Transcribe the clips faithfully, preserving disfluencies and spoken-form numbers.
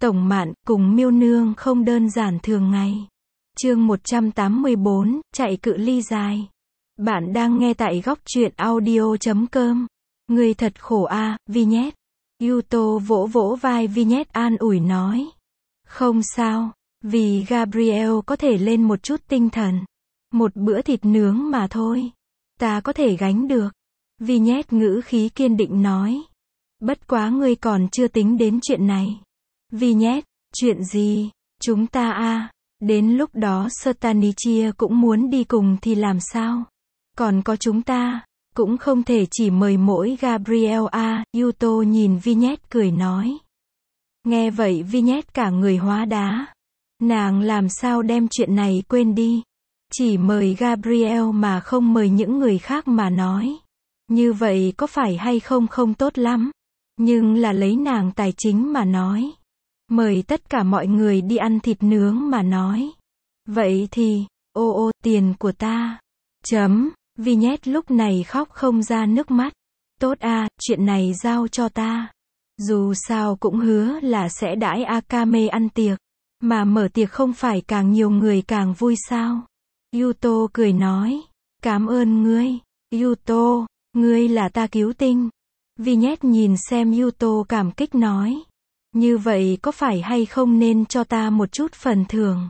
Tổng Mạn cùng Miêu Nương không đơn giản thường ngày. Chương một trăm tám mươi bốn, chạy cự ly dài. Bạn đang nghe tại góc truyện audio chấm com. Người thật khổ a, à, Vignette. Yuto vỗ vỗ vai Vignette an ủi nói. Không sao, vì Gabriel có thể lên một chút tinh thần. Một bữa thịt nướng mà thôi. Ta có thể gánh được. Vignette ngữ khí kiên định nói. Bất quá ngươi còn chưa tính đến chuyện này. Vignette, chuyện gì? Chúng ta a, à, đến lúc đó Stanichia cũng muốn đi cùng thì làm sao? Còn có chúng ta, cũng không thể chỉ mời mỗi Gabriel a, à, Yuto nhìn Vignette cười nói. Nghe vậy Vignette cả người hóa đá. Nàng làm sao đem chuyện này quên đi? Chỉ mời Gabriel mà không mời những người khác mà nói. Như vậy có phải hay không không tốt lắm? Nhưng là lấy nàng tài chính mà nói. Mời tất cả mọi người đi ăn thịt nướng mà nói. Vậy thì, ô ô, tiền của ta. Chấm, Vignette lúc này khóc không ra nước mắt. Tốt a, à, chuyện này giao cho ta. Dù sao cũng hứa là sẽ đãi Akame ăn tiệc. Mà mở tiệc không phải càng nhiều người càng vui sao? Yuto cười nói. Cảm ơn ngươi, Yuto, ngươi là ta cứu tinh. Vignette nhìn xem Yuto cảm kích nói. Như vậy có phải hay không nên cho ta một chút phần thưởng?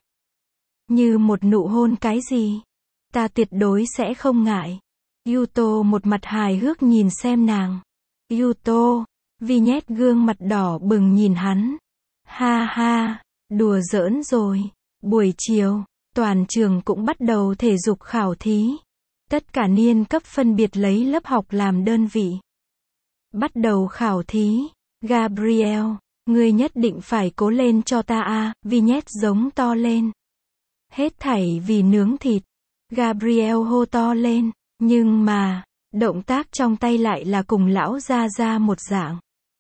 Như một nụ hôn cái gì? Ta tuyệt đối sẽ không ngại. Yuto một mặt hài hước nhìn xem nàng. Yuto, Vignette gương mặt đỏ bừng nhìn hắn. Ha ha, đùa giỡn rồi. Buổi chiều, toàn trường cũng bắt đầu thể dục khảo thí. Tất cả niên cấp phân biệt lấy lớp học làm đơn vị. Bắt đầu khảo thí. Gabriel, ngươi nhất định phải cố lên cho ta a, à, Vignette giống to lên. Hết thảy vì nướng thịt. Gabriel hô to lên, nhưng mà, động tác trong tay lại là cùng lão gia gia một dạng.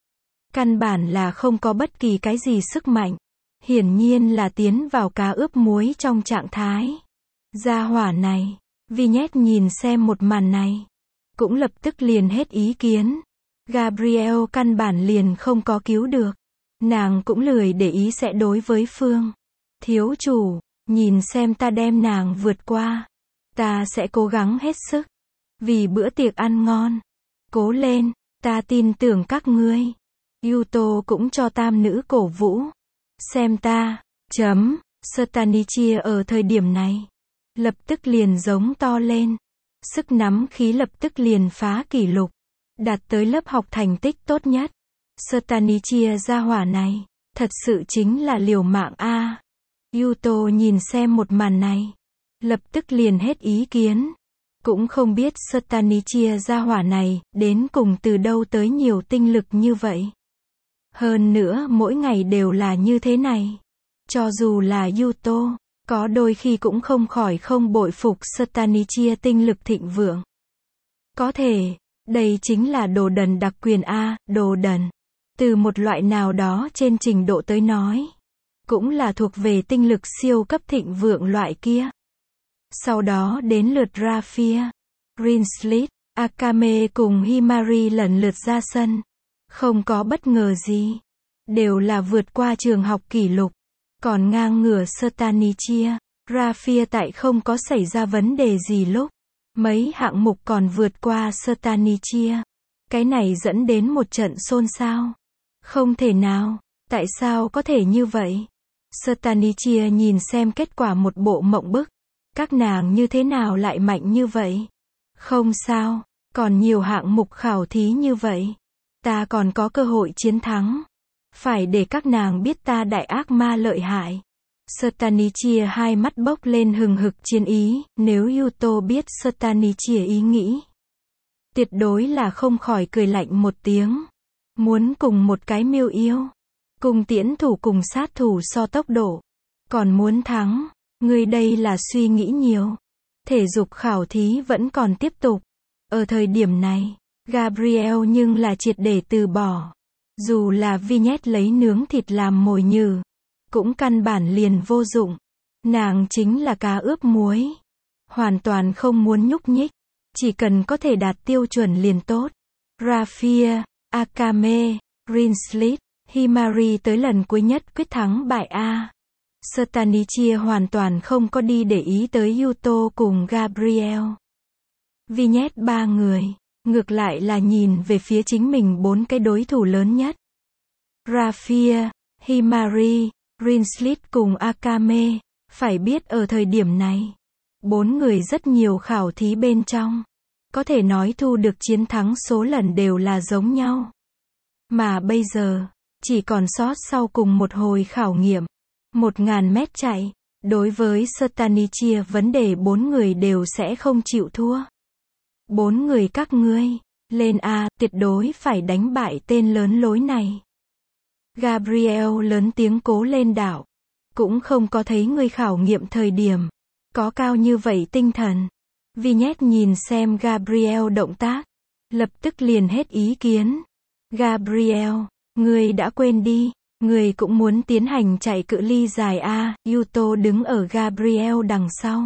Căn bản là không có bất kỳ cái gì sức mạnh. Hiển nhiên là tiến vào cá ướp muối trong trạng thái. Gia hỏa này, Vignette nhìn xem một màn này. Cũng lập tức liền hết ý kiến. Gabriel căn bản liền không có cứu được. Nàng cũng lười để ý sẽ đối với Phương. Thiếu chủ, nhìn xem ta đem nàng vượt qua. Ta sẽ cố gắng hết sức. Vì bữa tiệc ăn ngon. Cố lên, ta tin tưởng các ngươi. Yuto cũng cho tam nữ cổ vũ. Xem ta, chấm, Stanichia ở thời điểm này. Lập tức liền giống to lên. Sức nắm khí lập tức liền phá kỷ lục. Đạt tới lớp học thành tích tốt nhất. Stanichia gia hỏa này, thật sự chính là liều mạng a. À. Yuto nhìn xem một màn này. Lập tức liền hết ý kiến. Cũng không biết Stanichia gia hỏa này, đến cùng từ đâu tới nhiều tinh lực như vậy. Hơn nữa mỗi ngày đều là như thế này. Cho dù là Yuto, có đôi khi cũng không khỏi không bội phục Stanichia tinh lực thịnh vượng. Có thể, đây chính là đồ đần đặc quyền a, đồ đần. Từ một loại nào đó trên trình độ tới nói. Cũng là thuộc về tinh lực siêu cấp thịnh vượng loại kia. Sau đó đến lượt Raphia, Rinslit, Akame cùng Himari lần lượt ra sân. Không có bất ngờ gì. Đều là vượt qua trường học kỷ lục. Còn ngang ngửa Stanichia, Raphia tại không có xảy ra vấn đề gì lúc. Mấy hạng mục còn vượt qua Stanichia. Cái này dẫn đến một trận xôn xao. Không thể nào, tại sao có thể như vậy? Stanichia nhìn xem kết quả một bộ mộng bức. Các nàng như thế nào lại mạnh như vậy? Không sao, còn nhiều hạng mục khảo thí như vậy. Ta còn có cơ hội chiến thắng. Phải để các nàng biết ta đại ác ma lợi hại. Stanichia hai mắt bốc lên hừng hực chiến ý. Nếu Yuto biết Stanichia ý nghĩ, tuyệt đối là không khỏi cười lạnh một tiếng. Muốn cùng một cái miêu yêu. Cùng tiễn thủ cùng sát thủ so tốc độ. Còn muốn thắng. Người đây là suy nghĩ nhiều. Thể dục khảo thí vẫn còn tiếp tục. Ở thời điểm này, Gabriel nhưng là triệt để từ bỏ. Dù là Vignette lấy nướng thịt làm mồi nhử. Cũng căn bản liền vô dụng. Nàng chính là cá ướp muối. Hoàn toàn không muốn nhúc nhích. Chỉ cần có thể đạt tiêu chuẩn liền tốt. Raphia, Akame, Rinslit, Himari tới lần cuối nhất quyết thắng bại A. Stanichia hoàn toàn không có đi để ý tới Yuto cùng Gabriel. Vignette ba người, ngược lại là nhìn về phía chính mình bốn cái đối thủ lớn nhất. Raphia, Himari, Rinslit cùng Akame. Phải biết ở thời điểm này, bốn người rất nhiều khảo thí bên trong. Có thể nói thu được chiến thắng số lần đều là giống nhau. Mà bây giờ, chỉ còn sót sau cùng một hồi khảo nghiệm. Một ngàn mét chạy. Đối với Stanichia vấn đề bốn người đều sẽ không chịu thua. Bốn người các ngươi, lên A, tuyệt đối phải đánh bại tên lớn lối này. Gabriel lớn tiếng cố lên đạo. Cũng không có thấy người khảo nghiệm thời điểm. Có cao như vậy tinh thần. Vignette nhìn xem Gabriel động tác. Lập tức liền hết ý kiến. Gabriel, ngươi đã quên đi. Ngươi cũng muốn tiến hành chạy cự ly dài A. Yuto đứng ở Gabriel đằng sau.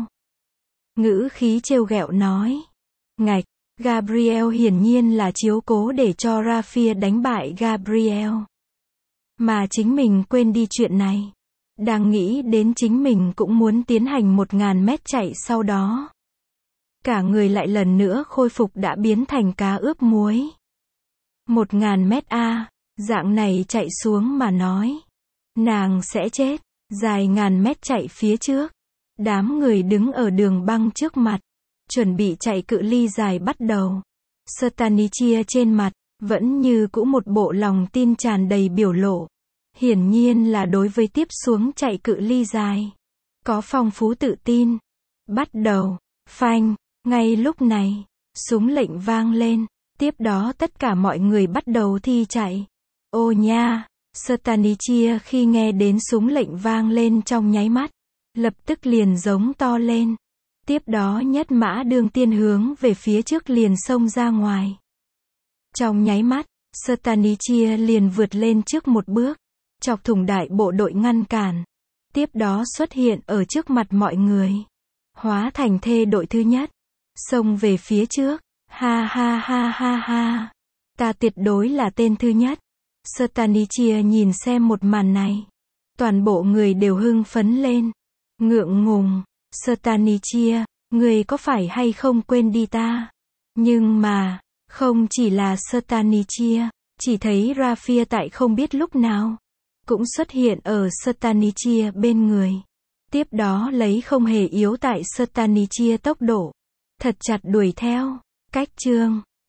Ngữ khí trêu ghẹo nói. Ngạch, Gabriel hiển nhiên là chiếu cố để cho Raphia đánh bại Gabriel. Mà chính mình quên đi chuyện này. Đang nghĩ đến chính mình cũng muốn tiến hành một ngàn mét chạy sau đó. Cả người lại lần nữa khôi phục đã biến thành cá ướp muối. Một ngàn mét A, dạng này chạy xuống mà nói. Nàng sẽ chết, dài ngàn mét chạy phía trước. Đám người đứng ở đường băng trước mặt. Chuẩn bị chạy cự ly dài bắt đầu. Stanichia trên mặt, vẫn như cũ một bộ lòng tin tràn đầy biểu lộ. Hiển nhiên là đối với tiếp xuống chạy cự ly dài. Có phong phú tự tin. Bắt đầu. Phanh. Ngay lúc này, súng lệnh vang lên. Tiếp đó tất cả mọi người bắt đầu thi chạy. Ô nha. Stanichia khi nghe đến súng lệnh vang lên trong nháy mắt. Lập tức liền giống to lên. Tiếp đó nhất mã đương tiên hướng về phía trước liền xông ra ngoài. Trong nháy mắt, Stanichia liền vượt lên trước một bước. Chọc thủng đại bộ đội ngăn cản. Tiếp đó xuất hiện ở trước mặt mọi người. Hóa thành thê đội thứ nhất. Xông về phía trước. Ha ha ha ha ha. Ta tuyệt đối là tên thứ nhất. Stanichia nhìn xem một màn này. Toàn bộ người đều hưng phấn lên. Ngượng ngùng. Stanichia, người có phải hay không quên đi ta? Nhưng mà, không chỉ là Stanichia. Chỉ thấy Raphia tại không biết lúc nào. Cũng xuất hiện ở Stanichia bên người. Tiếp đó lấy không hề yếu tại Stanichia tốc độ. Thật chặt đuổi theo. Cách chương